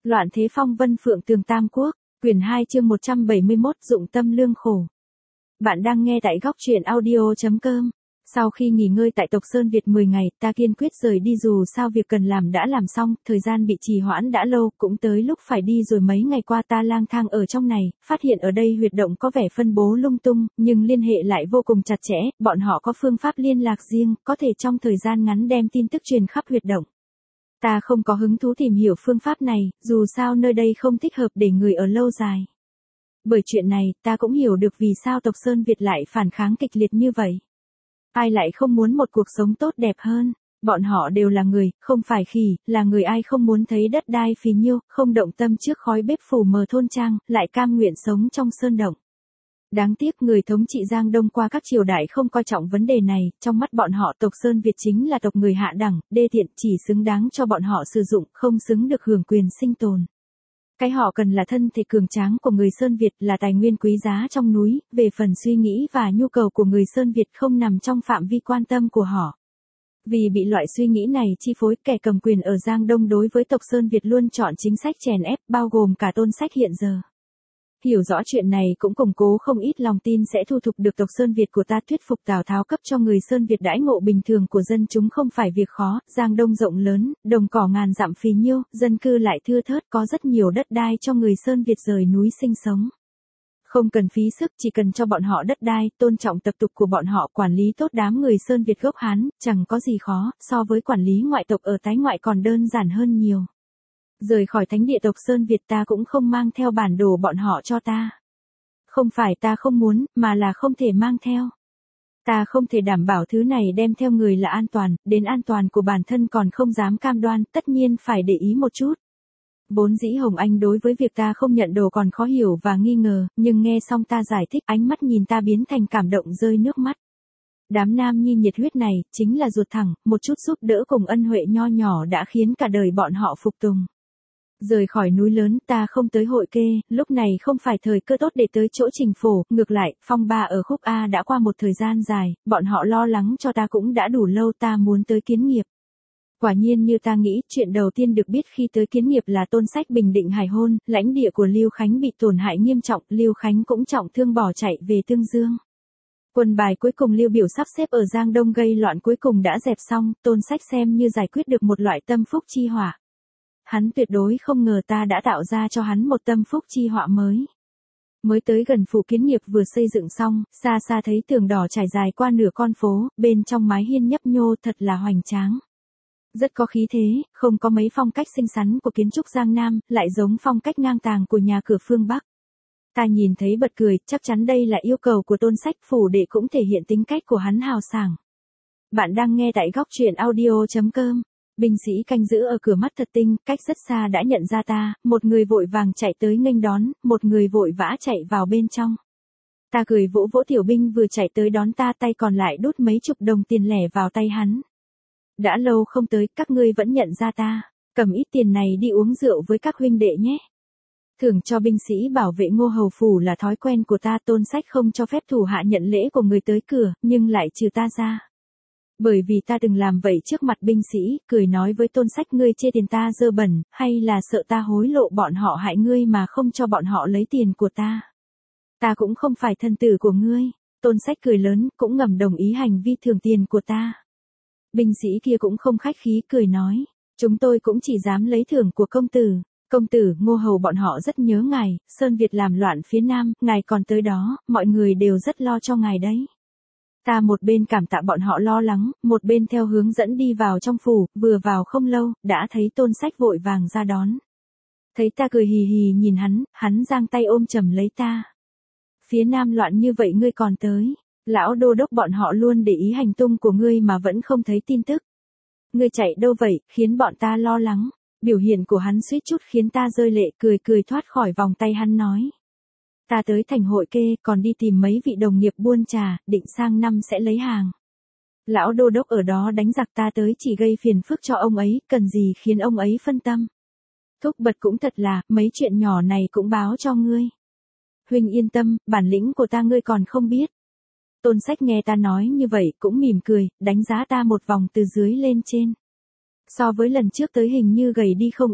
Loạn thế phong vân phượng tường Tam Quốc, quyển 2 chương 171 dụng tâm lương khổ. Bạn đang nghe tại góc truyện audio.com. Sau khi nghỉ ngơi tại Tộc Sơn Việt 10 ngày, ta kiên quyết rời đi dù sao việc cần làm đã làm xong, thời gian bị trì hoãn đã lâu, cũng tới lúc phải đi rồi. Mấy ngày qua ta lang thang ở trong này, phát hiện ở đây huyệt động có vẻ phân bố lung tung, nhưng liên hệ lại vô cùng chặt chẽ, bọn họ có phương pháp liên lạc riêng, có thể trong thời gian ngắn đem tin tức truyền khắp huyệt động. Ta không có hứng thú tìm hiểu phương pháp này, dù sao nơi đây không thích hợp để người ở lâu dài. Bởi chuyện này, ta cũng hiểu được vì sao Tộc Sơn Việt lại phản kháng kịch liệt như vậy. Ai lại không muốn một cuộc sống tốt đẹp hơn, bọn họ đều là người, không phải khỉ, là người. Ai không muốn thấy đất đai phì nhiêu, không động tâm trước khói bếp phủ mờ thôn trang, lại cam nguyện sống trong sơn động. Đáng tiếc người thống trị Giang Đông qua các triều đại không coi trọng vấn đề này, trong mắt bọn họ Tộc Sơn Việt chính là tộc người hạ đẳng, đê tiện, chỉ xứng đáng cho bọn họ sử dụng, không xứng được hưởng quyền sinh tồn. Cái họ cần là thân thể cường tráng của người Sơn Việt, là tài nguyên quý giá trong núi, về phần suy nghĩ và nhu cầu của người Sơn Việt không nằm trong phạm vi quan tâm của họ. Vì bị loại suy nghĩ này chi phối, kẻ cầm quyền ở Giang Đông đối với Tộc Sơn Việt luôn chọn chính sách chèn ép, bao gồm cả Tôn Sách hiện giờ. Hiểu rõ chuyện này cũng củng cố không ít lòng tin sẽ thu thục được Tộc Sơn Việt của ta. Thuyết phục Tào Tháo cấp cho người Sơn Việt đãi ngộ bình thường của dân chúng không phải việc khó. Giang Đông rộng lớn, đồng cỏ ngàn dặm phì nhiêu, dân cư lại thưa thớt, có rất nhiều đất đai cho người Sơn Việt rời núi sinh sống. Không cần phí sức, chỉ cần cho bọn họ đất đai, tôn trọng tập tục của bọn họ, quản lý tốt đám người Sơn Việt gốc Hán, chẳng có gì khó, so với quản lý ngoại tộc ở tái ngoại còn đơn giản hơn nhiều. Rời khỏi thánh địa Tộc Sơn Việt ta cũng không mang theo bản đồ bọn họ cho ta. Không phải ta không muốn, mà là không thể mang theo. Ta không thể đảm bảo thứ này đem theo người là an toàn, đến an toàn của bản thân còn không dám cam đoan, tất nhiên phải để ý một chút. Vốn dĩ Hồng Anh đối với việc ta không nhận đồ còn khó hiểu và nghi ngờ, nhưng nghe xong ta giải thích, ánh mắt nhìn ta biến thành cảm động rơi nước mắt. Đám nam nhi nhiệt huyết này, chính là ruột thẳng, một chút giúp đỡ cùng ân huệ nho nhỏ đã khiến cả đời bọn họ phục tùng. Rời khỏi núi lớn, ta không tới Hội Kê, lúc này không phải thời cơ tốt để tới chỗ Trình Phổ, ngược lại, phong ba ở khúc A đã qua một thời gian dài, bọn họ lo lắng cho ta cũng đã đủ lâu, ta muốn tới Kiến Nghiệp. Quả nhiên như ta nghĩ, chuyện đầu tiên được biết khi tới Kiến Nghiệp là Tôn Sách bình định hài hôn, lãnh địa của Lưu Khánh bị tổn hại nghiêm trọng, Lưu Khánh cũng trọng thương bỏ chạy về Tương Dương. Quân bài cuối cùng Lưu Biểu sắp xếp ở Giang Đông gây loạn cuối cùng đã dẹp xong, Tôn Sách xem như giải quyết được một loại tâm phúc chi hỏa. Hắn tuyệt đối không ngờ ta đã tạo ra cho hắn một tâm phúc chi họa mới. Mới tới gần phủ Kiến Nghiệp vừa xây dựng xong, xa xa thấy tường đỏ trải dài qua nửa con phố, bên trong mái hiên nhấp nhô thật là hoành tráng. Rất có khí thế, không có mấy phong cách xinh xắn của kiến trúc Giang Nam, lại giống phong cách ngang tàng của nhà cửa phương Bắc. Ta nhìn thấy bật cười, chắc chắn đây là yêu cầu của Tôn Sách, phủ đệ cũng thể hiện tính cách của hắn hào sảng. Bạn đang nghe tại góc truyện audio.com. Binh sĩ canh giữ ở cửa mắt thật tinh, cách rất xa đã nhận ra ta, một người vội vàng chạy tới nghênh đón, một người vội vã chạy vào bên trong. Ta cười vỗ vỗ tiểu binh vừa chạy tới đón ta, tay còn lại đút mấy chục đồng tiền lẻ vào tay hắn. Đã lâu không tới, các ngươi vẫn nhận ra ta, cầm ít tiền này đi uống rượu với các huynh đệ nhé. Thưởng cho binh sĩ bảo vệ Ngô Hầu phủ là thói quen của ta. Tôn Sách không cho phép thủ hạ nhận lễ của người tới cửa, nhưng lại trừ ta ra. Bởi vì ta từng làm vậy trước mặt binh sĩ, cười nói với Tôn Sách, ngươi chê tiền ta dơ bẩn, hay là sợ ta hối lộ bọn họ hại ngươi mà không cho bọn họ lấy tiền của ta. Ta cũng không phải thân tử của ngươi. Tôn Sách cười lớn, cũng ngầm đồng ý hành vi thưởng tiền của ta. Binh sĩ kia cũng không khách khí, cười nói, chúng tôi cũng chỉ dám lấy thưởng của công tử. Công tử, Ngô Hầu bọn họ rất nhớ ngài, Sơn Việt làm loạn phía Nam, ngài còn tới đó, mọi người đều rất lo cho ngài đấy. Ta một bên cảm tạ bọn họ lo lắng, một bên theo hướng dẫn đi vào trong phủ, vừa vào không lâu, đã thấy Tôn Sách vội vàng ra đón. Thấy ta cười hì hì nhìn hắn giang tay ôm chầm lấy ta. Phía Nam loạn như vậy ngươi còn tới, lão đô đốc bọn họ luôn để ý hành tung của ngươi mà vẫn không thấy tin tức. Ngươi chạy đâu vậy, khiến bọn ta lo lắng. Biểu hiện của hắn suýt chút khiến ta rơi lệ, cười thoát khỏi vòng tay hắn nói. Ta tới thành Hội Kê, còn đi tìm mấy vị đồng nghiệp buôn trà, định sang năm sẽ lấy hàng. Lão đô đốc ở đó đánh giặc, ta tới chỉ gây phiền phức cho ông ấy, cần gì khiến ông ấy phân tâm. Thúc Bật cũng thật là, mấy chuyện nhỏ này cũng báo cho ngươi. Huynh yên tâm, bản lĩnh của ta ngươi còn không biết. Tôn Sách nghe ta nói như vậy, cũng mỉm cười, đánh giá ta một vòng từ dưới lên trên. So với lần trước tới hình như gầy đi không ít,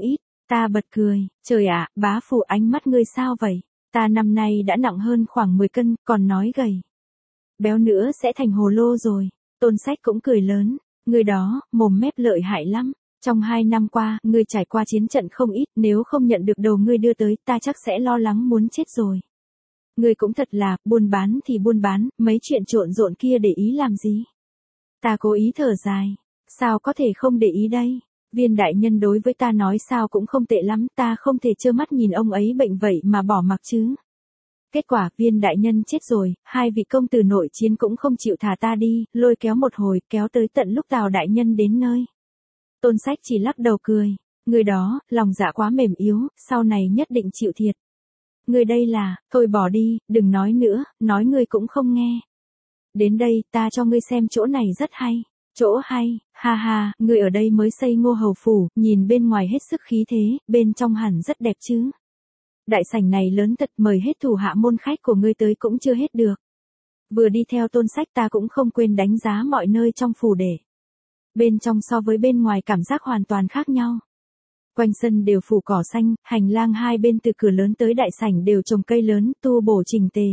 Ta bật cười, trời ạ, bá phụ ánh mắt ngươi sao vậy? Ta năm nay đã nặng hơn khoảng 10 cân, còn nói gầy. Béo nữa sẽ thành hồ lô rồi. Tôn Sách cũng cười lớn, ngươi đó, mồm mép lợi hại lắm. Trong 2 năm qua, ngươi trải qua chiến trận không ít, nếu không nhận được đầu ngươi đưa tới, ta chắc sẽ lo lắng muốn chết rồi. Ngươi cũng thật là, buôn bán thì buôn bán, mấy chuyện trộn rộn kia để ý làm gì? Ta cố ý thở dài, sao có thể không để ý đây? Viên đại nhân đối với ta nói sao cũng không tệ lắm, ta không thể trơ mắt nhìn ông ấy bệnh vậy mà bỏ mặc chứ. Kết quả, viên đại nhân chết rồi, hai vị công tử nội chiến cũng không chịu thả ta đi, lôi kéo một hồi, kéo tới tận lúc Tào đại nhân đến nơi. Tôn Sách chỉ lắc đầu cười, người đó, lòng dạ quá mềm yếu, sau này nhất định chịu thiệt. Người đây là, thôi bỏ đi, đừng nói nữa, nói ngươi cũng không nghe. Đến đây, ta cho ngươi xem chỗ này rất hay. Chỗ hay, ha ha, ngươi ở đây mới xây Ngô Hầu phủ, nhìn bên ngoài hết sức khí thế, bên trong hẳn rất đẹp chứ. Đại sảnh này lớn thật, mời hết thủ hạ môn khách của ngươi tới cũng chưa hết được. Vừa đi theo Tôn Sách ta cũng không quên đánh giá mọi nơi trong phủ để. Bên trong so với bên ngoài cảm giác hoàn toàn khác nhau. Quanh sân đều phủ cỏ xanh, hành lang hai bên từ cửa lớn tới đại sảnh đều trồng cây lớn, tu bổ chỉnh tề,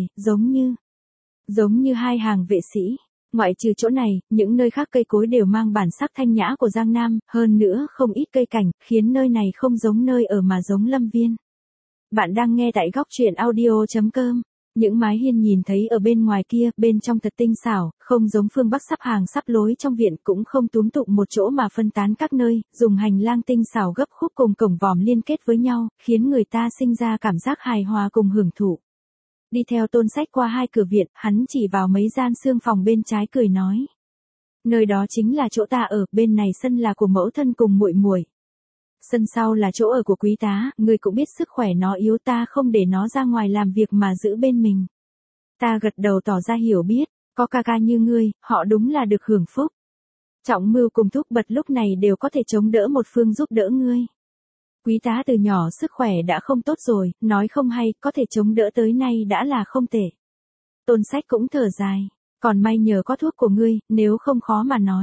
giống như hai hàng vệ sĩ. Ngoại trừ chỗ này, những nơi khác cây cối đều mang bản sắc thanh nhã của Giang Nam, hơn nữa không ít cây cảnh, khiến nơi này không giống nơi ở mà giống lâm viên. Bạn đang nghe tại góc truyện audio.com. Những mái hiên nhìn thấy ở bên ngoài kia, bên trong thật tinh xảo, không giống phương Bắc sắp hàng sắp lối trong viện, cũng không túm tụng một chỗ mà phân tán các nơi, dùng hành lang tinh xảo gấp khúc cùng cổng vòm liên kết với nhau, khiến người ta sinh ra cảm giác hài hòa cùng hưởng thụ. Đi theo Tôn Sách qua hai cửa viện, hắn chỉ vào mấy gian xương phòng bên trái cười nói. Nơi đó chính là chỗ ta ở, bên này sân là của mẫu thân cùng muội muội. Sân sau là chỗ ở của quý tá, ngươi cũng biết sức khỏe nó yếu, ta không để nó ra ngoài làm việc mà giữ bên mình. Ta gật đầu tỏ ra hiểu biết, có ca ca như ngươi, họ đúng là được hưởng phúc. Trọng Mưu cùng Thúc Bật lúc này đều có thể chống đỡ một phương giúp đỡ ngươi. Quý tá từ nhỏ sức khỏe đã không tốt rồi, nói không hay, có thể chống đỡ tới nay đã là không tệ. Tôn Sách cũng thở dài, còn may nhờ có thuốc của ngươi, nếu không khó mà nói.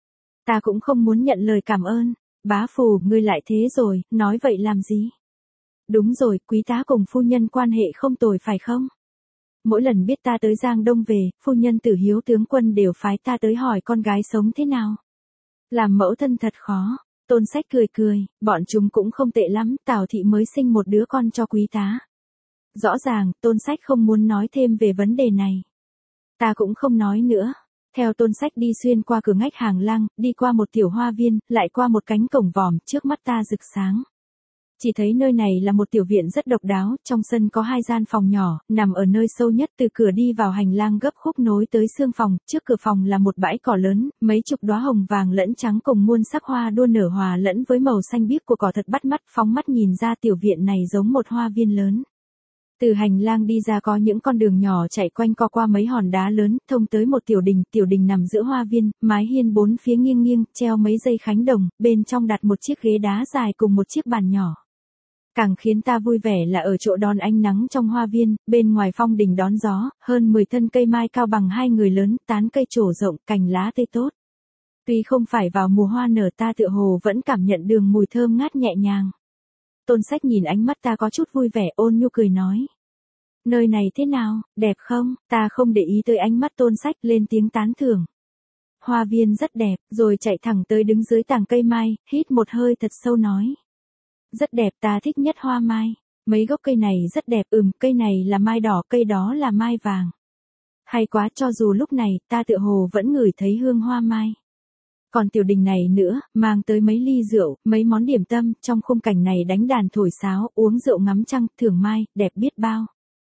Ta cũng không muốn nhận lời cảm ơn. Bá phù, ngươi lại thế rồi, nói vậy làm gì? Đúng rồi, quý tá cùng phu nhân quan hệ không tồi phải không? Mỗi lần biết ta tới Giang Đông về, phu nhân Tử Hiếu tướng quân đều phái ta tới hỏi con gái sống thế nào. Làm mẫu thân thật khó. Tôn Sách cười cười, bọn chúng cũng không tệ lắm, Tào thị mới sinh một đứa con cho quý tá. Rõ ràng, Tôn Sách không muốn nói thêm về vấn đề này. Ta cũng không nói nữa. Theo Tôn Sách đi xuyên qua cửa ngách hàng lang, đi qua một tiểu hoa viên, lại qua một cánh cổng vòm, trước mắt ta rực sáng. Chỉ thấy nơi này là một tiểu viện rất độc đáo, trong sân có hai gian phòng nhỏ, nằm ở nơi sâu nhất, từ cửa đi vào hành lang gấp khúc nối tới xương phòng, trước cửa phòng là một bãi cỏ lớn, mấy chục đóa hồng vàng lẫn trắng cùng muôn sắc hoa đua nở hòa lẫn với màu xanh biếc của cỏ thật bắt mắt, phóng mắt nhìn ra tiểu viện này giống một hoa viên lớn. Từ hành lang đi ra có những con đường nhỏ chạy quanh co qua mấy hòn đá lớn, thông tới một tiểu đình nằm giữa hoa viên, mái hiên bốn phía nghiêng nghiêng, treo mấy dây khánh đồng, bên trong đặt một chiếc ghế đá dài cùng một chiếc bàn nhỏ. Càng khiến ta vui vẻ là ở chỗ đón ánh nắng trong hoa viên, bên ngoài phong đình đón gió, hơn 10 thân cây mai cao bằng hai người lớn, tán cây trổ rộng, cành lá tươi tốt. Tuy không phải vào mùa hoa nở, ta tựa hồ vẫn cảm nhận được mùi thơm ngát nhẹ nhàng. Tôn Sách nhìn ánh mắt ta có chút vui vẻ, ôn nhu cười nói. Nơi này thế nào, đẹp không? Ta không để ý tới ánh mắt Tôn Sách, lên tiếng tán thưởng. Hoa viên rất đẹp, rồi chạy thẳng tới đứng dưới tàng cây mai, hít một hơi thật sâu nói. Rất đẹp, ta thích nhất hoa mai. Mấy gốc cây này rất đẹp, cây này là mai đỏ, cây đó là mai vàng. Hay quá, cho dù lúc này, ta tựa hồ vẫn ngửi thấy hương hoa mai. Còn tiểu đình này nữa, mang tới mấy ly rượu, mấy món điểm tâm, trong khung cảnh này đánh đàn thổi sáo, uống rượu ngắm trăng, thưởng mai, đẹp biết bao.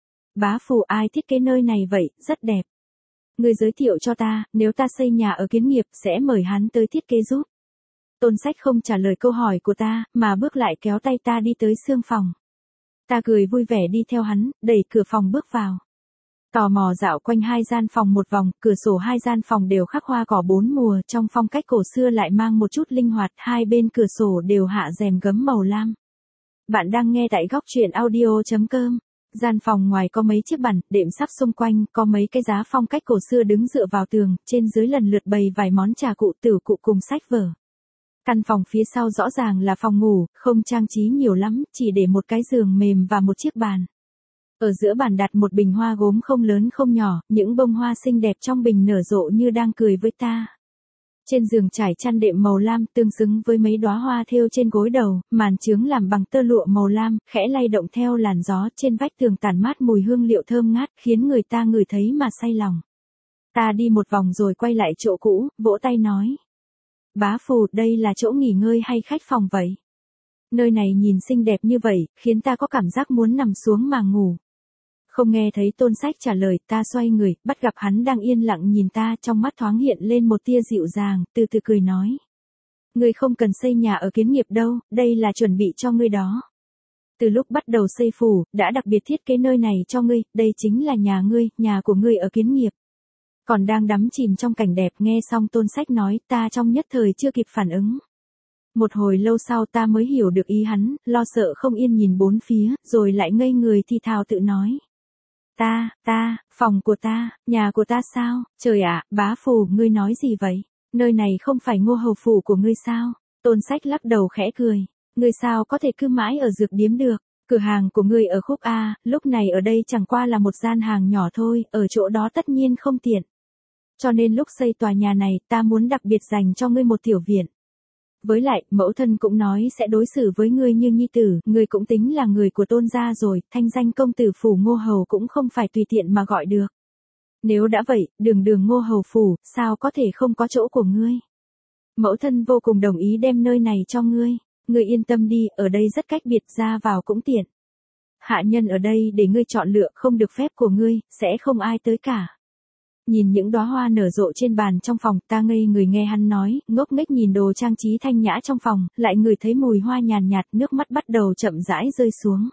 Bá phù, ai thiết kế nơi này vậy, rất đẹp. Người giới thiệu cho ta, nếu ta xây nhà ở Kiến Nghiệp, sẽ mời hắn tới thiết kế giúp. Tôn Sách không trả lời câu hỏi của ta, mà bước lại kéo tay ta đi tới xương phòng. Ta cười vui vẻ đi theo hắn, đẩy cửa phòng bước vào. Tò mò dạo quanh hai gian phòng một vòng, cửa sổ hai gian phòng đều khắc hoa cỏ bốn mùa, trong phong cách cổ xưa lại mang một chút linh hoạt, hai bên cửa sổ đều hạ rèm gấm màu lam. Bạn đang nghe tại góc truyện audio.com. Gian phòng ngoài có mấy chiếc bàn, đệm sắp xung quanh, có mấy cái giá phong cách cổ xưa đứng dựa vào tường, trên dưới lần lượt bày vài món trà cụ, tửu cụ cùng sách vở. Căn phòng phía sau rõ ràng là phòng ngủ, không trang trí nhiều lắm, chỉ để một cái giường mềm và một chiếc bàn. Ở giữa bàn đặt một bình hoa gốm không lớn không nhỏ, những bông hoa xinh đẹp trong bình nở rộ như đang cười với ta. Trên giường trải chăn đệm màu lam tương xứng với mấy đóa hoa thêu trên gối đầu, màn chướng làm bằng tơ lụa màu lam, khẽ lay động theo làn gió, trên vách tường tản mát mùi hương liệu thơm ngát, khiến người ta ngửi thấy mà say lòng. Ta đi một vòng rồi quay lại chỗ cũ, vỗ tay nói. Bá Phù, đây là chỗ nghỉ ngơi hay khách phòng vậy? Nơi này nhìn xinh đẹp như vậy, khiến ta có cảm giác muốn nằm xuống mà ngủ. Không nghe thấy Tôn Sách trả lời, ta xoay người, bắt gặp hắn đang yên lặng nhìn ta, trong mắt thoáng hiện lên một tia dịu dàng, từ từ cười nói. Ngươi không cần xây nhà ở Kiến Nghiệp đâu, đây là chuẩn bị cho ngươi đó. Từ lúc bắt đầu xây phủ, đã đặc biệt thiết kế nơi này cho ngươi, đây chính là nhà ngươi, nhà của ngươi ở Kiến Nghiệp. Còn đang đắm chìm trong cảnh đẹp, nghe xong Tôn Sách nói, ta trong nhất thời chưa kịp phản ứng. Một hồi lâu sau ta mới hiểu được ý hắn, lo sợ không yên nhìn bốn phía, rồi lại ngây người thì thào tự nói. Phòng của ta, nhà của ta sao? Trời ạ, Bá Phù, ngươi nói gì vậy? Nơi này không phải Ngô Hầu phủ của ngươi sao? Tôn Sách lắc đầu khẽ cười. Ngươi sao có thể cứ mãi ở dược điếm được? Cửa hàng của ngươi ở khúc A, lúc này ở đây chẳng qua là một gian hàng nhỏ thôi, ở chỗ đó tất nhiên không tiện. Cho nên lúc xây tòa nhà này, ta muốn đặc biệt dành cho ngươi một tiểu viện. Với lại, mẫu thân cũng nói sẽ đối xử với ngươi như nhi tử, ngươi cũng tính là người của Tôn gia rồi, thanh danh công tử phủ Ngô Hầu cũng không phải tùy tiện mà gọi được. Nếu đã vậy, đường Ngô Hầu phủ, sao có thể không có chỗ của ngươi? Mẫu thân vô cùng đồng ý đem nơi này cho ngươi. Ngươi yên tâm đi, ở đây rất cách biệt, ra vào cũng tiện. Hạ nhân ở đây để ngươi chọn lựa, không được phép của ngươi, sẽ không ai tới cả. Nhìn những đóa hoa nở rộ trên bàn trong phòng, ta ngây người nghe hắn nói, ngốc nghếch nhìn đồ trang trí thanh nhã trong phòng, lại ngửi thấy mùi hoa nhàn nhạt, nước mắt bắt đầu chậm rãi rơi xuống.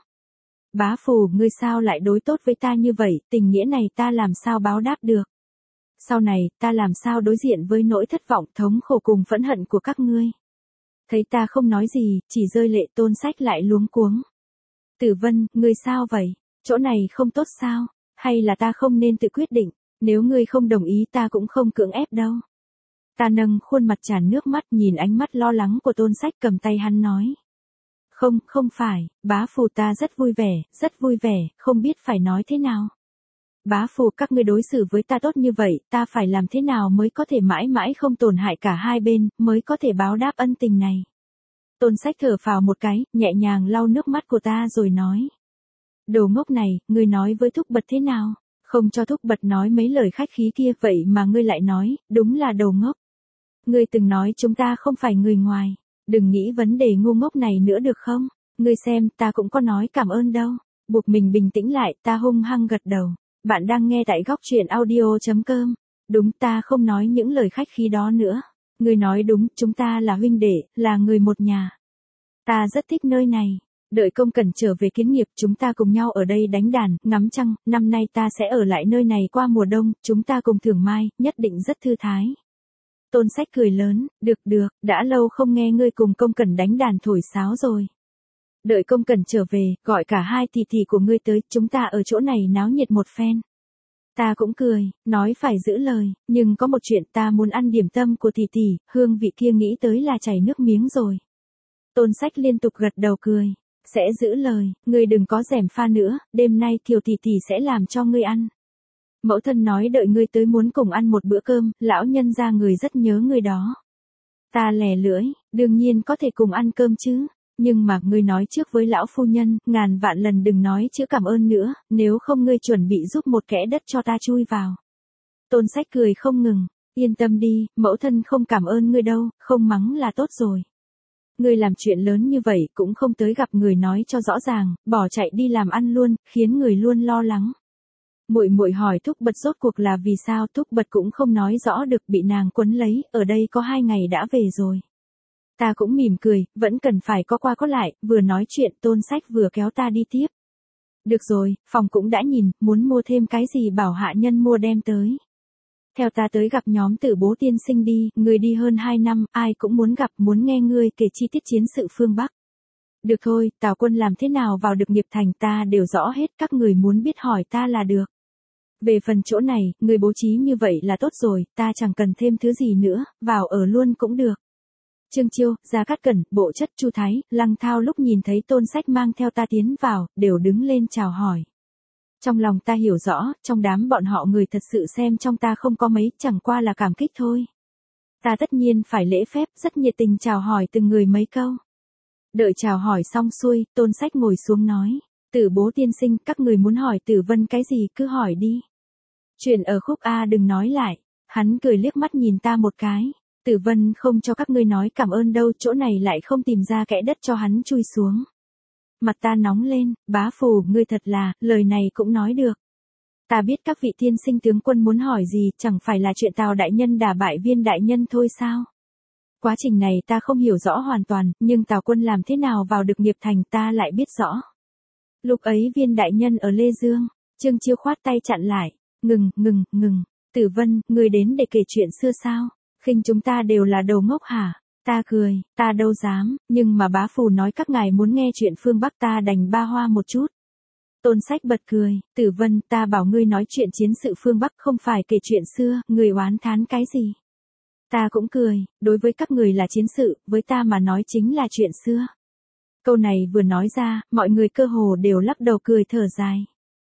Bá Phù, ngươi sao lại đối tốt với ta như vậy, tình nghĩa này ta làm sao báo đáp được? Sau này, ta làm sao đối diện với nỗi thất vọng, thống khổ cùng phẫn hận của các ngươi? Thấy ta không nói gì, chỉ rơi lệ, Tôn Sách lại luống cuống. Tử Vân, ngươi sao vậy? Chỗ này không tốt sao? Hay là ta không nên tự quyết định? Nếu ngươi không đồng ý ta cũng không cưỡng ép đâu. Ta nâng khuôn mặt tràn nước mắt nhìn ánh mắt lo lắng của Tôn Sách, cầm tay hắn nói. Không phải, Bá Phù, ta rất vui vẻ, không biết phải nói thế nào. Bá Phù, các ngươi đối xử với ta tốt như vậy, ta phải làm thế nào mới có thể mãi mãi không tổn hại cả hai bên, mới có thể báo đáp ân tình này. Tôn Sách thở phào một cái, nhẹ nhàng lau nước mắt của ta rồi nói. Đồ ngốc này, ngươi nói với Thúc Bật thế nào? Không cho Thúc Bật nói mấy lời khách khí kia, vậy mà ngươi lại nói, đúng là đồ ngốc. Ngươi từng nói chúng ta không phải người ngoài, đừng nghĩ vấn đề ngu ngốc này nữa được không? Ngươi xem, ta cũng có nói cảm ơn đâu. Buộc mình bình tĩnh lại, ta hung hăng gật đầu. Bạn đang nghe tại góc truyện audio.com. Đúng, ta không nói những lời khách khí đó nữa. Ngươi nói đúng, chúng ta là huynh đệ, là người một nhà. Ta rất thích nơi này. Đợi Công Cẩn trở về Kiến Nghiệp, chúng ta cùng nhau ở đây đánh đàn, ngắm trăng, năm nay ta sẽ ở lại nơi này qua mùa đông, chúng ta cùng thưởng mai, nhất định rất thư thái. Tôn Sách cười lớn, được, đã lâu không nghe ngươi cùng Công Cẩn đánh đàn thổi sáo rồi. Đợi Công Cẩn trở về, gọi cả hai tỷ tỷ của ngươi tới, chúng ta ở chỗ này náo nhiệt một phen. Ta cũng cười, nói phải giữ lời, nhưng có một chuyện, ta muốn ăn điểm tâm của tỷ tỷ, hương vị kia nghĩ tới là chảy nước miếng rồi. Tôn Sách liên tục gật đầu cười. Sẽ giữ lời, ngươi đừng có gièm pha nữa, đêm nay Kiều tỷ tỷ sẽ làm cho ngươi ăn. Mẫu thân nói đợi ngươi tới muốn cùng ăn một bữa cơm, lão nhân gia người rất nhớ ngươi đó. Ta lè lưỡi, đương nhiên có thể cùng ăn cơm chứ, nhưng mà ngươi nói trước với lão phu nhân, ngàn vạn lần đừng nói chữ cảm ơn nữa, nếu không ngươi chuẩn bị giúp một kẽ đất cho ta chui vào. Tôn Sách cười không ngừng, yên tâm đi, mẫu thân không cảm ơn ngươi đâu, không mắng là tốt rồi. Ngươi làm chuyện lớn như vậy cũng không tới gặp người nói cho rõ ràng, bỏ chạy đi làm ăn luôn, khiến người luôn lo lắng. Muội hỏi Thúc Bật rốt cuộc là vì sao, Thúc Bật cũng không nói rõ được, bị nàng quấn lấy, ở đây có 2 ngày đã về rồi. Ta cũng mỉm cười, vẫn cần phải có qua có lại, vừa nói chuyện Tôn Sách vừa kéo ta đi tiếp. Được rồi, phòng cũng đã nhìn, muốn mua thêm cái gì bảo hạ nhân mua đem tới. Theo ta tới gặp nhóm Tử Bố tiên sinh đi, người đi hơn 2 năm, ai cũng muốn gặp, muốn nghe ngươi kể chi tiết chiến sự phương Bắc. Được thôi, Tào Quân làm thế nào vào được Nghiệp Thành ta đều rõ hết, các người muốn biết hỏi ta là được. Về phần chỗ này, người bố trí như vậy là tốt rồi, ta chẳng cần thêm thứ gì nữa, vào ở luôn cũng được. Trương Chiêu, Gia Cát Cẩn, Bộ Chất, Chu Thái, Lăng Thao lúc nhìn thấy Tôn Sách mang theo ta tiến vào, đều đứng lên chào hỏi. Trong lòng ta hiểu rõ, trong đám bọn họ người thật sự xem trong ta không có mấy, chẳng qua là cảm kích thôi. Ta tất nhiên phải lễ phép, rất nhiệt tình chào hỏi từng người mấy câu. Đợi chào hỏi xong xuôi, Tôn Sách ngồi xuống nói, Tử Bố tiên sinh, các người muốn hỏi Tử Vân cái gì cứ hỏi đi. Chuyện ở khúc A đừng nói lại. Hắn cười liếc mắt nhìn ta một cái. Tử Vân không cho các ngươi nói cảm ơn đâu, chỗ này lại không tìm ra kẽ đất cho hắn chui xuống. Mặt ta nóng lên, bá phù, ngươi thật là, lời này cũng nói được. Ta biết các vị tiên sinh tướng quân muốn hỏi gì, chẳng phải là chuyện Tào đại nhân đả bại Viên đại nhân thôi sao? Quá trình này ta không hiểu rõ hoàn toàn, nhưng Tào quân làm thế nào vào được nghiệp thành ta lại biết rõ. Lúc ấy Viên đại nhân ở Lê Dương, Trương Chiêu khoát tay chặn lại. Ngừng. Tử Vân, ngươi đến để kể chuyện xưa sao? Khinh chúng ta đều là đầu ngốc hả? Ta cười, ta đâu dám, nhưng mà bá phù nói các ngài muốn nghe chuyện phương Bắc ta đành ba hoa một chút. Tôn Sách bật cười, Tử Vân, ta bảo ngươi nói chuyện chiến sự phương Bắc không phải kể chuyện xưa, ngươi oán thán cái gì? Ta cũng cười, đối với các người là chiến sự, với ta mà nói chính là chuyện xưa. Câu này vừa nói ra, mọi người cơ hồ đều lắc đầu cười thở dài.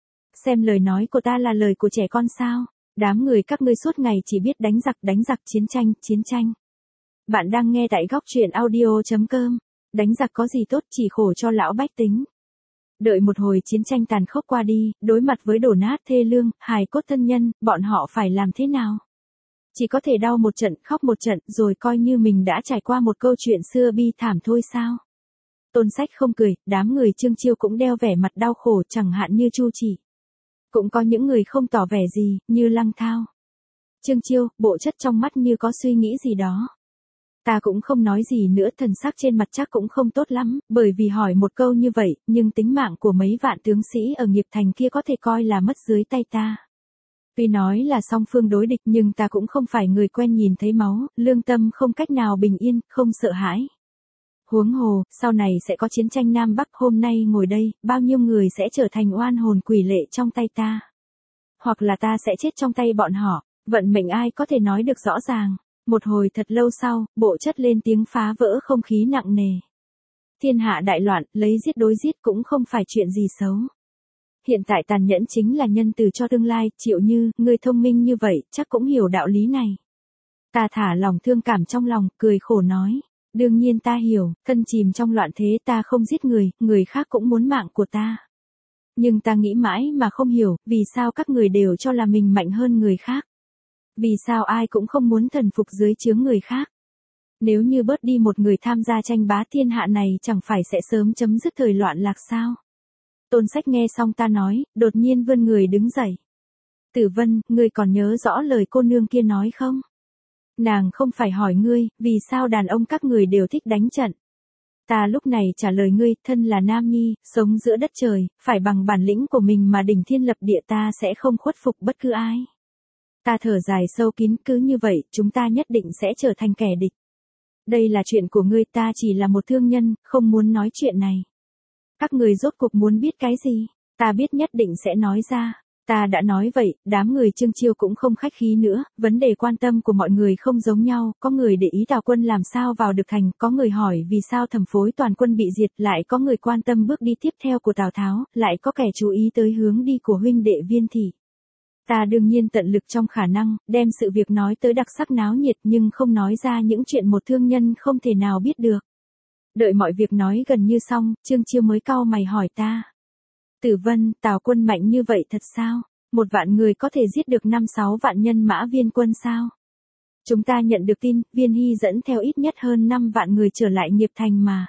Xem lời nói của ta là lời của trẻ con sao? Đám người các ngươi suốt ngày chỉ biết đánh giặc, chiến tranh. Bạn đang nghe tại góc truyện audio.com. Đánh giặc có gì tốt, chỉ khổ cho lão bách tính. Đợi một hồi chiến tranh tàn khốc qua đi, đối mặt với đổ nát thê lương, hài cốt thân nhân, bọn họ phải làm thế nào? Chỉ có thể đau một trận, khóc một trận, rồi coi như mình đã trải qua một câu chuyện xưa bi thảm thôi sao? Tôn Sách không cười, đám người Trương Chiêu cũng đeo vẻ mặt đau khổ, chẳng hạn như Chu Chỉ. Cũng có những người không tỏ vẻ gì, như Lăng Thao. Trương Chiêu, Bộ Chất trong mắt như có suy nghĩ gì đó. Ta cũng không nói gì nữa, thần sắc trên mặt chắc cũng không tốt lắm, bởi vì hỏi một câu như vậy, nhưng tính mạng của mấy vạn tướng sĩ ở nghiệp thành kia có thể coi là mất dưới tay ta. Tuy nói là song phương đối địch nhưng ta cũng không phải người quen nhìn thấy máu, lương tâm không cách nào bình yên, không sợ hãi. Huống hồ, sau này sẽ có chiến tranh Nam Bắc, hôm nay ngồi đây, bao nhiêu người sẽ trở thành oan hồn quỷ lệ trong tay ta. Hoặc là ta sẽ chết trong tay bọn họ, vận mệnh ai có thể nói được rõ ràng. Một hồi thật lâu sau, Bộ Chất lên tiếng phá vỡ không khí nặng nề. Thiên hạ đại loạn, lấy giết đối giết cũng không phải chuyện gì xấu. Hiện tại tàn nhẫn chính là nhân từ cho tương lai, Triệu Như, người thông minh như vậy, chắc cũng hiểu đạo lý này. Ta thả lòng thương cảm trong lòng, cười khổ nói. Đương nhiên ta hiểu, thân chìm trong loạn thế ta không giết người, người khác cũng muốn mạng của ta. Nhưng ta nghĩ mãi mà không hiểu, vì sao các người đều cho là mình mạnh hơn người khác. Vì sao ai cũng không muốn thần phục dưới chướng người khác. Nếu như bớt đi một người tham gia tranh bá thiên hạ này chẳng phải sẽ sớm chấm dứt thời loạn lạc sao? Tôn Sách nghe xong ta nói, đột nhiên vươn người đứng dậy. Tử Vân, ngươi còn nhớ rõ lời cô nương kia nói không? Nàng không phải hỏi ngươi, vì sao đàn ông các người đều thích đánh trận. Ta lúc này trả lời ngươi, thân là nam nhi, sống giữa đất trời, phải bằng bản lĩnh của mình mà đỉnh thiên lập địa, ta sẽ không khuất phục bất cứ ai. Ta thở dài sâu kín, cứ như vậy, chúng ta nhất định sẽ trở thành kẻ địch. Đây là chuyện của ngươi, ta chỉ là một thương nhân, không muốn nói chuyện này. Các người rốt cuộc muốn biết cái gì? Ta biết nhất định sẽ nói ra. Ta đã nói vậy, đám người Trương Chiêu cũng không khách khí nữa, vấn đề quan tâm của mọi người không giống nhau, có người để ý Tào quân làm sao vào được thành, có người hỏi vì sao Thẩm Phối toàn quân bị diệt, lại có người quan tâm bước đi tiếp theo của Tào Tháo, lại có kẻ chú ý tới hướng đi của huynh đệ Viên Thị. Ta đương nhiên tận lực trong khả năng, đem sự việc nói tới đặc sắc náo nhiệt nhưng không nói ra những chuyện một thương nhân không thể nào biết được. Đợi mọi việc nói gần như xong, Trương Chiêu mới cau mày hỏi ta. Tử Vân, Tào quân mạnh như vậy thật sao? 1 vạn người có thể giết được 5-6 vạn nhân mã Viên quân sao? Chúng ta nhận được tin, Viên Hy dẫn theo ít nhất hơn 5 vạn người trở lại nghiệp thành mà.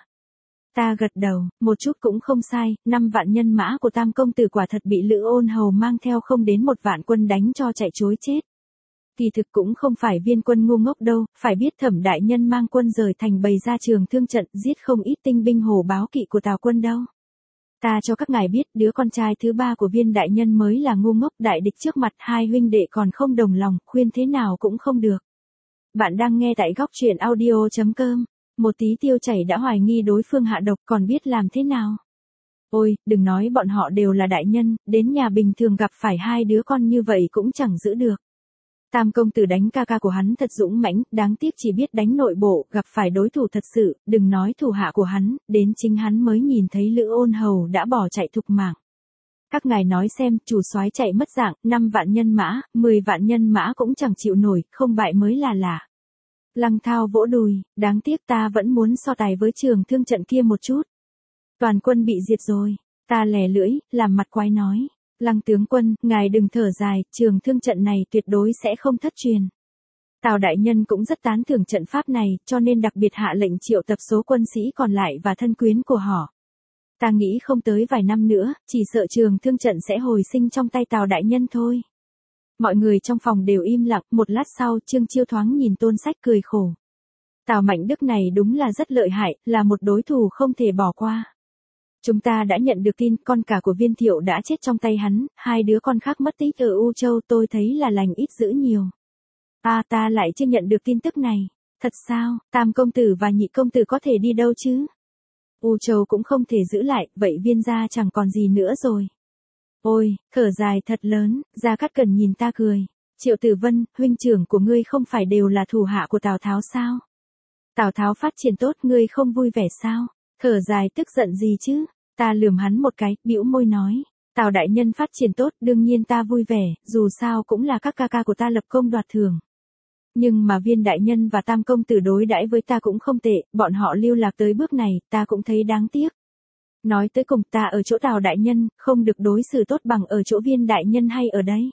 Ta gật đầu, một chút cũng không sai, 5 vạn nhân mã của Tam công tử quả thật bị Lữ Ôn Hầu mang theo không đến 1 vạn quân đánh cho chạy trối chết. Kỳ thực cũng không phải Viên quân ngu ngốc đâu, phải biết Thẩm đại nhân mang quân rời thành bày ra trường thương trận, giết không ít tinh binh hổ báo kỵ của Tào quân đâu. Ta cho các ngài biết, đứa con trai thứ 3 của Viên đại nhân mới là ngu ngốc, đại địch trước mặt hai huynh đệ còn không đồng lòng, khuyên thế nào cũng không được. Bạn đang nghe tại góc truyện audio.com. Một tí tiêu chảy đã hoài nghi đối phương hạ độc, còn biết làm thế nào? Ôi, đừng nói bọn họ đều là đại nhân, đến nhà bình thường gặp phải 2 đứa con như vậy cũng chẳng giữ được. Tam công tử đánh ca ca của hắn thật dũng mãnh, đáng tiếc chỉ biết đánh nội bộ, gặp phải đối thủ thật sự, đừng nói thủ hạ của hắn, đến chính hắn mới nhìn thấy Lữ Ôn Hầu đã bỏ chạy thục mạng. Các ngài nói xem, chủ soái chạy mất dạng, 5 vạn nhân mã, 10 vạn nhân mã cũng chẳng chịu nổi, không bại mới là lạ. Lăng Thao vỗ đùi, đáng tiếc ta vẫn muốn so tài với Trường Thương trận kia một chút. Toàn quân bị diệt rồi, ta lè lưỡi, làm mặt quái nói. Lăng tướng quân, ngài đừng thở dài, Trường Thương trận này tuyệt đối sẽ không thất truyền. Tào đại nhân cũng rất tán thưởng trận pháp này, cho nên đặc biệt hạ lệnh triệu tập số quân sĩ còn lại và thân quyến của họ. Ta nghĩ không tới vài năm nữa, chỉ sợ Trường Thương trận sẽ hồi sinh trong tay Tào đại nhân thôi. Mọi người trong phòng đều im lặng, một lát sau, Trương Chiêu thoáng nhìn Tôn Sách cười khổ. Tào Mạnh Đức này đúng là rất lợi hại, là một đối thủ không thể bỏ qua. Chúng ta đã nhận được tin con cả của Viên Thiệu đã chết trong tay hắn, 2 đứa con khác mất tích ở U Châu, tôi thấy là lành ít dữ nhiều. Ta lại chưa nhận được tin tức này. Thật sao, Tam công tử và Nhị công tử có thể đi đâu chứ? U Châu cũng không thể giữ lại, vậy Viên gia chẳng còn gì nữa rồi. Ôi, thở dài thật lớn, Gia Cát Cẩn nhìn ta cười. Triệu Tử Vân, huynh trưởng của ngươi không phải đều là thủ hạ của Tào Tháo sao? Tào Tháo phát triển tốt, ngươi không vui vẻ sao? Thở dài tức giận gì chứ? Ta lườm hắn một cái, bĩu môi nói. Tào đại nhân phát triển tốt, đương nhiên ta vui vẻ, dù sao cũng là các ca ca của ta lập công đoạt thưởng. Nhưng mà Viên đại nhân và Tam công tử đối đãi với ta cũng không tệ, bọn họ lưu lạc tới bước này, ta cũng thấy đáng tiếc. Nói tới cùng ta ở chỗ Tào đại nhân, không được đối xử tốt bằng ở chỗ Viên đại nhân hay ở đấy.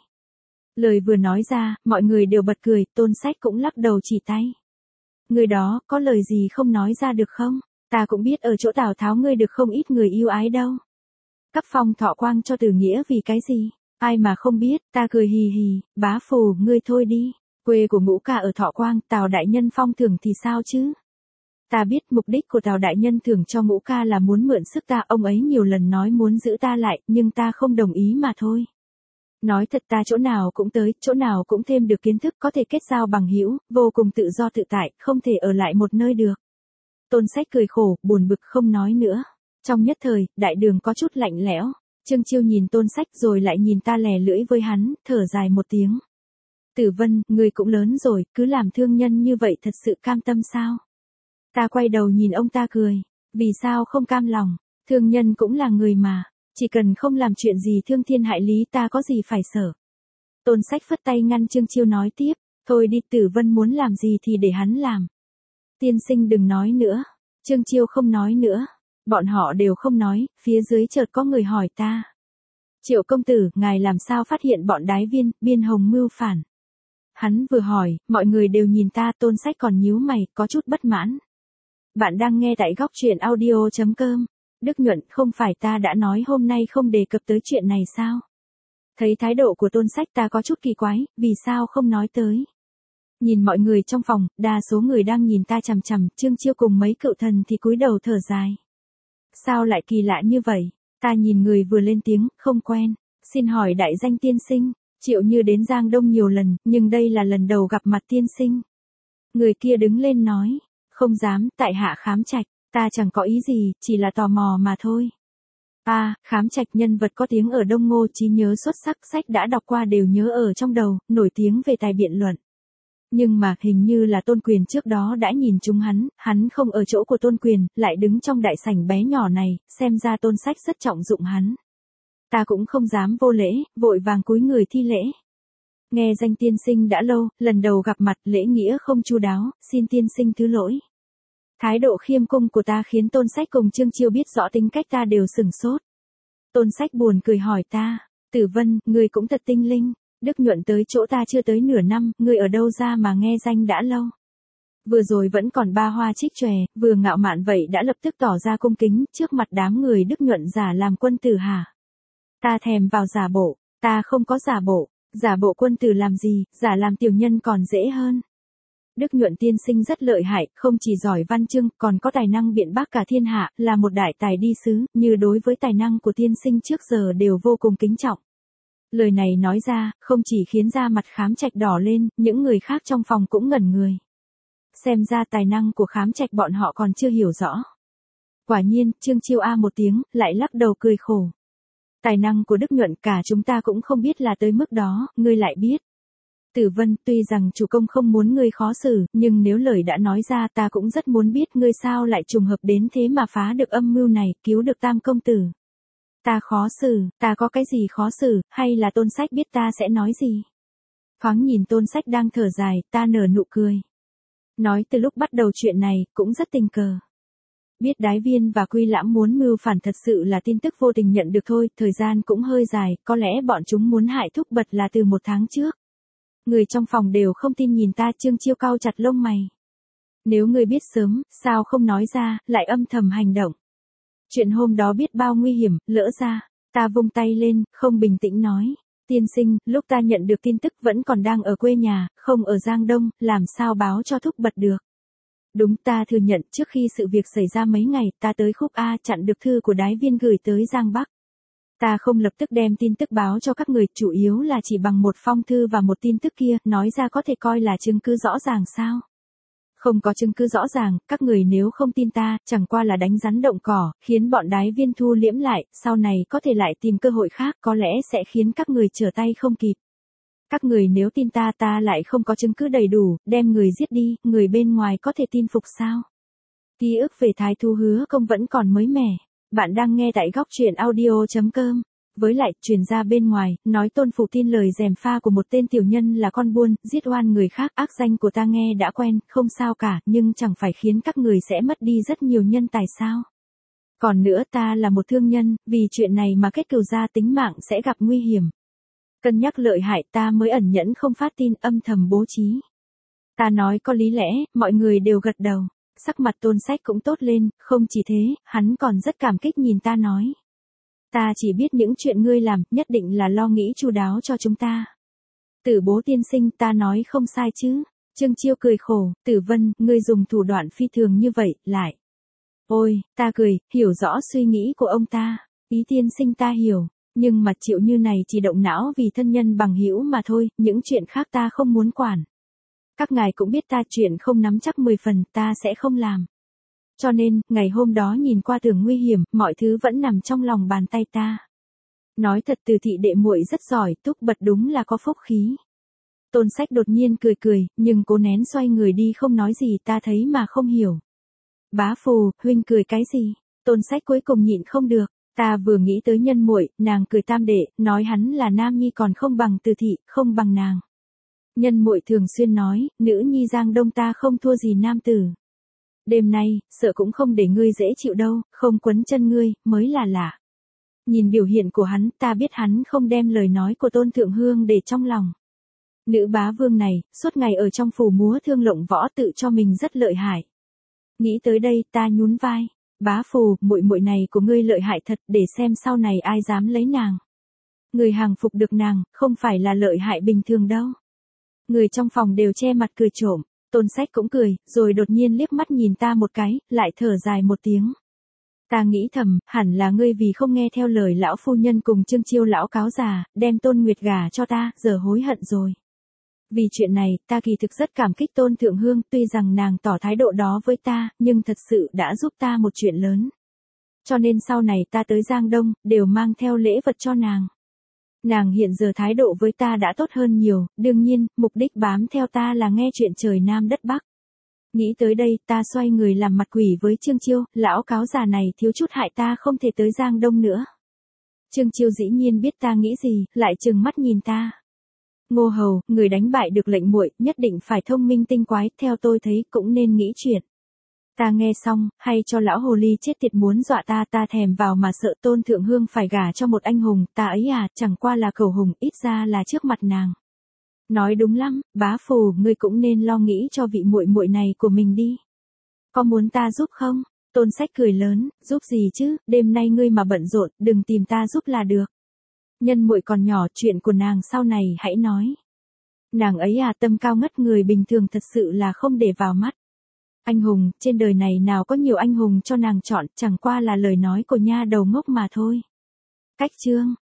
Lời vừa nói ra, mọi người đều bật cười, Tôn Sách cũng lắc đầu chỉ tay. Người đó, có lời gì không nói ra được không? Ta cũng biết ở chỗ Tào Tháo ngươi được không ít người yêu ái đâu. Cấp phong thọ quang cho Từ Nghĩa vì cái gì? Ai mà không biết, ta cười hì hì, bá phù, ngươi thôi đi. Quê của Ngũ ca ở Thọ Quang, Tào đại nhân phong thưởng thì sao chứ? Ta biết mục đích của Tào đại nhân thưởng cho Ngũ ca là muốn mượn sức ta, ông ấy nhiều lần nói muốn giữ ta lại, nhưng ta không đồng ý mà thôi. Nói thật ta chỗ nào cũng tới, chỗ nào cũng thêm được kiến thức, có thể kết giao bằng hữu, vô cùng tự do tự tại, không thể ở lại một nơi được. Tôn Sách cười khổ, buồn bực không nói nữa. Trong nhất thời, đại đường có chút lạnh lẽo. Trương Chiêu nhìn Tôn Sách rồi lại nhìn ta lè lưỡi với hắn, thở dài một tiếng. Tử Vân, người cũng lớn rồi, cứ làm thương nhân như vậy thật sự cam tâm sao? Ta quay đầu nhìn ông ta cười. Vì sao không cam lòng? Thương nhân cũng là người mà. Chỉ cần không làm chuyện gì thương thiên hại lý ta có gì phải sợ. Tôn Sách phất tay ngăn Trương Chiêu nói tiếp. Thôi đi, Tử Vân muốn làm gì thì để hắn làm. Tiên sinh đừng nói nữa. Trương Chiêu không nói nữa. Bọn họ đều không nói, phía dưới chợt có người hỏi ta. Triệu công tử, ngài làm sao phát hiện bọn đái viên, biên hồng mưu phản? Hắn vừa hỏi, mọi người đều nhìn ta, Tôn Sách còn nhíu mày, có chút bất mãn. Bạn đang nghe tại góc truyện audio.com. Đức Nhuận, không phải ta đã nói hôm nay không đề cập tới chuyện này sao? Thấy thái độ của Tôn Sách ta có chút kỳ quái, vì sao không nói tới? Nhìn mọi người trong phòng, đa số người đang nhìn ta chằm chằm, Trương Chiêu cùng mấy cựu thần thì cúi đầu thở dài. Sao lại kỳ lạ như vậy? Ta nhìn người vừa lên tiếng, không quen. Xin hỏi đại danh tiên sinh. Triệu Như đến Giang Đông nhiều lần, nhưng đây là lần đầu gặp mặt tiên sinh. Người kia đứng lên nói. Không dám, tại hạ Khám Trạch. Ta chẳng có ý gì, chỉ là tò mò mà thôi. Khám Trạch nhân vật có tiếng ở Đông Ngô, trí nhớ xuất sắc, sách đã đọc qua đều nhớ ở trong đầu, nổi tiếng về tài biện luận. Nhưng mà, hình như là Tôn Quyền trước đó đã nhìn chúng hắn không ở chỗ của Tôn Quyền, lại đứng trong đại sảnh bé nhỏ này, xem ra Tôn Sách rất trọng dụng hắn. Ta cũng không dám vô lễ, vội vàng cúi người thi lễ. Nghe danh tiên sinh đã lâu, lần đầu gặp mặt, lễ nghĩa không chu đáo, xin tiên sinh thứ lỗi. Thái độ khiêm cung của ta khiến Tôn Sách cùng Trương Chiêu biết rõ tính cách ta đều sửng sốt. Tôn Sách buồn cười hỏi ta, Tử Vân, người cũng thật tinh linh. Đức Nhuận tới chỗ ta chưa tới nửa năm, ngươi ở đâu ra mà nghe danh đã lâu. Vừa rồi vẫn còn ba hoa trích chòe, vừa ngạo mạn vậy đã lập tức tỏ ra cung kính, trước mặt đám người Đức Nhuận giả làm quân tử hả? Ta thèm vào giả bộ, ta không có giả bộ quân tử làm gì, giả làm tiểu nhân còn dễ hơn. Đức Nhuận tiên sinh rất lợi hại, không chỉ giỏi văn chương, còn có tài năng biện bác cả thiên hạ, là một đại tài đi sứ, như đối với tài năng của tiên sinh trước giờ đều vô cùng kính trọng. Lời này nói ra, không chỉ khiến da mặt Khám Trạch đỏ lên, những người khác trong phòng cũng ngẩn người. Xem ra tài năng của Khám Trạch bọn họ còn chưa hiểu rõ. Quả nhiên, Trương Chiêu một tiếng, lại lắc đầu cười khổ. Tài năng của Đức Nhuận cả chúng ta cũng không biết là tới mức đó, ngươi lại biết. Tử Vân, tuy rằng chủ công không muốn ngươi khó xử, nhưng nếu lời đã nói ra ta cũng rất muốn biết ngươi sao lại trùng hợp đến thế mà phá được âm mưu này, cứu được Tam công tử. Ta khó xử, ta có cái gì khó xử, hay là Tôn Sách biết ta sẽ nói gì? Thoáng nhìn Tôn Sách đang thở dài, ta nở nụ cười. Nói từ lúc bắt đầu chuyện này, cũng rất tình cờ. Biết Đái Viên và Quy Lãm muốn mưu phản thật sự là tin tức vô tình nhận được thôi, thời gian cũng hơi dài, có lẽ bọn chúng muốn hại Thúc Bật là từ 1 tháng trước. Người trong phòng đều không tin nhìn ta, Trương Chiêu cau chặt lông mày. Nếu ngươi biết sớm, sao không nói ra, lại âm thầm hành động. Chuyện hôm đó biết bao nguy hiểm, lỡ ra, ta vung tay lên, không bình tĩnh nói. Tiên sinh, lúc ta nhận được tin tức vẫn còn đang ở quê nhà, không ở Giang Đông, làm sao báo cho Thúc Bật được. Đúng, ta thừa nhận trước khi sự việc xảy ra mấy ngày, ta tới Khúc A chặn được thư của Đái Viên gửi tới Giang Bắc. Ta không lập tức đem tin tức báo cho các người, chủ yếu là chỉ bằng một phong thư và một tin tức kia, nói ra có thể coi là chứng cứ rõ ràng sao. Không có chứng cứ rõ ràng, các người nếu không tin ta, chẳng qua là đánh rắn động cỏ, khiến bọn Đái Viên thu liễm lại, sau này có thể lại tìm cơ hội khác, có lẽ sẽ khiến các người trở tay không kịp. Các người nếu tin ta, ta lại không có chứng cứ đầy đủ, đem người giết đi, người bên ngoài có thể tin phục sao? Ký ức về Thái Thú Hứa Công vẫn còn mới mẻ. Bạn đang nghe tại góc truyện audio.com. Với lại, truyền ra bên ngoài, nói Tôn Phủ tin lời gièm pha của một tên tiểu nhân là con buôn, giết oan người khác, ác danh của ta nghe đã quen, không sao cả, nhưng chẳng phải khiến các người sẽ mất đi rất nhiều nhân tài sao? Còn nữa, ta là một thương nhân, vì chuyện này mà kết cừu ra tính mạng sẽ gặp nguy hiểm. Cân nhắc lợi hại, ta mới ẩn nhẫn không phát tin, âm thầm bố trí. Ta nói có lý lẽ, mọi người đều gật đầu. Sắc mặt Tôn Sách cũng tốt lên, không chỉ thế, hắn còn rất cảm kích nhìn ta nói. Ta chỉ biết những chuyện ngươi làm, nhất định là lo nghĩ chu đáo cho chúng ta. Tử Bố tiên sinh, ta nói không sai chứ. Trương Chiêu cười khổ, Tử Vân, ngươi dùng thủ đoạn phi thường như vậy, lại. Ôi, ta cười, hiểu rõ suy nghĩ của ông ta. Ý tiên sinh ta hiểu, nhưng mặt Triệu Như này chỉ động não vì thân nhân bằng hữu mà thôi, những chuyện khác ta không muốn quản. Các ngài cũng biết ta chuyện không nắm chắc 10 phần, ta sẽ không làm. Cho nên, ngày hôm đó nhìn qua tưởng nguy hiểm, mọi thứ vẫn nằm trong lòng bàn tay ta. Nói thật, Từ thị đệ muội rất giỏi, Thúc Bật đúng là có phúc khí. Tôn Sách đột nhiên cười cười, nhưng cố nén xoay người đi không nói gì, ta thấy mà không hiểu. Bá Phù, huynh cười cái gì? Tôn Sách cuối cùng nhịn không được, ta vừa nghĩ tới nhân muội, nàng cười tam đệ, nói hắn là nam nhi còn không bằng Từ thị, không bằng nàng. Nhân muội thường xuyên nói, nữ nhi Giang Đông ta không thua gì nam tử. Đêm nay, sợ cũng không để ngươi dễ chịu đâu, không quấn chân ngươi, mới là lạ. Nhìn biểu hiện của hắn, ta biết hắn không đem lời nói của Tôn Thượng Hương để trong lòng. Nữ bá vương này, suốt ngày ở trong phủ múa thương lộng võ tự cho mình rất lợi hại. Nghĩ tới đây, ta nhún vai. Bá Phù, muội muội này của ngươi lợi hại thật, để xem sau này ai dám lấy nàng. Người hàng phục được nàng, không phải là lợi hại bình thường đâu. Người trong phòng đều che mặt cười trộm. Tôn Sách cũng cười, rồi đột nhiên liếc mắt nhìn ta một cái, lại thở dài một tiếng. Ta nghĩ thầm, hẳn là ngươi vì không nghe theo lời lão phu nhân cùng Trương Chiêu lão cáo già, đem Tôn Nguyệt gả cho ta, giờ hối hận rồi. Vì chuyện này, ta kỳ thực rất cảm kích Tôn Thượng Hương, tuy rằng nàng tỏ thái độ đó với ta, nhưng thật sự đã giúp ta một chuyện lớn. Cho nên sau này ta tới Giang Đông, đều mang theo lễ vật cho nàng. Nàng hiện giờ thái độ với ta đã tốt hơn nhiều, đương nhiên, mục đích bám theo ta là nghe chuyện trời Nam đất Bắc. Nghĩ tới đây, ta xoay người làm mặt quỷ với Trương Chiêu, lão cáo già này thiếu chút hại ta không thể tới Giang Đông nữa. Trương Chiêu dĩ nhiên biết ta nghĩ gì, lại trừng mắt nhìn ta. Ngô Hầu, người đánh bại được lệnh muội, nhất định phải thông minh tinh quái, theo tôi thấy cũng nên nghĩ chuyện. Ta nghe xong, hay cho lão hồ ly chết tiệt muốn dọa ta, ta thèm vào mà sợ Tôn Thượng Hương phải gả cho một anh hùng, ta ấy à, chẳng qua là cầu hùng, ít ra là trước mặt nàng. Nói đúng lắm, Bá Phù, ngươi cũng nên lo nghĩ cho vị muội muội này của mình đi. Có muốn ta giúp không? Tôn Sách cười lớn, giúp gì chứ, đêm nay ngươi mà bận rộn, đừng tìm ta giúp là được. Nhân muội còn nhỏ, chuyện của nàng sau này hãy nói. Nàng ấy à, tâm cao ngất, người bình thường thật sự là không để vào mắt. Anh hùng, trên đời này nào có nhiều anh hùng cho nàng chọn, chẳng qua là lời nói của nha đầu ngốc mà thôi. Cách chương